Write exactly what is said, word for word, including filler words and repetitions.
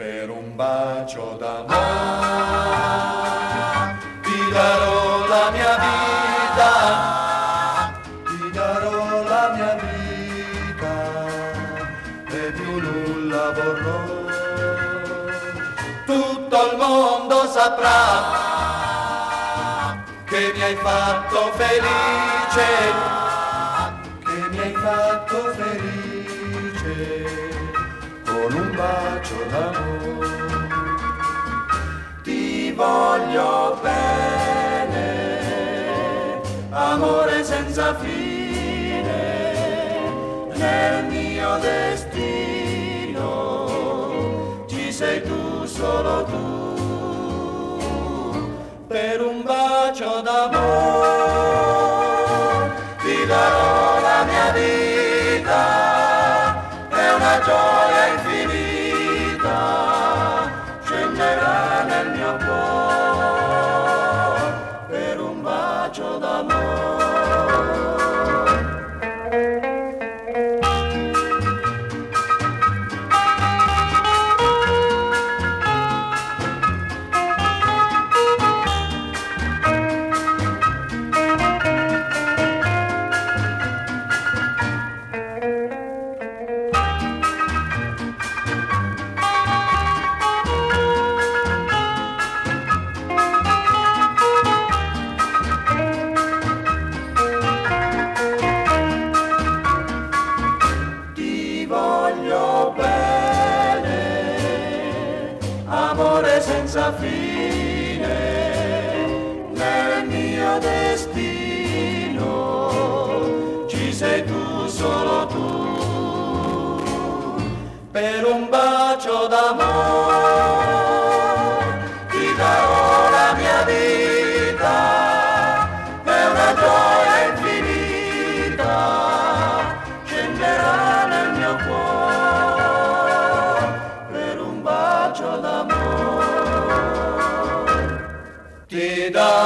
Per un bacio d'amore ti darò la mia vita, ti darò la mia vita e più nulla vorrò. Tutto il mondo saprà che mi hai fatto felice, che mi hai fatto felice con un bacio d'amore. Ti voglio bene, amore senza fine, nel mio destino ci sei tu, solo tu. Per un bacio d'amore ti darò la mia vita, è una gioia infinita, scenderà nel mio cuore per un bacio d'amore. Amore senza fine, nel mio destino ci sei tu, solo tu. Per un bacio d'amore ti darò la mia vita, è una gioia infinita, scenderà nel mio cuore per un bacio d'amore. Ti darò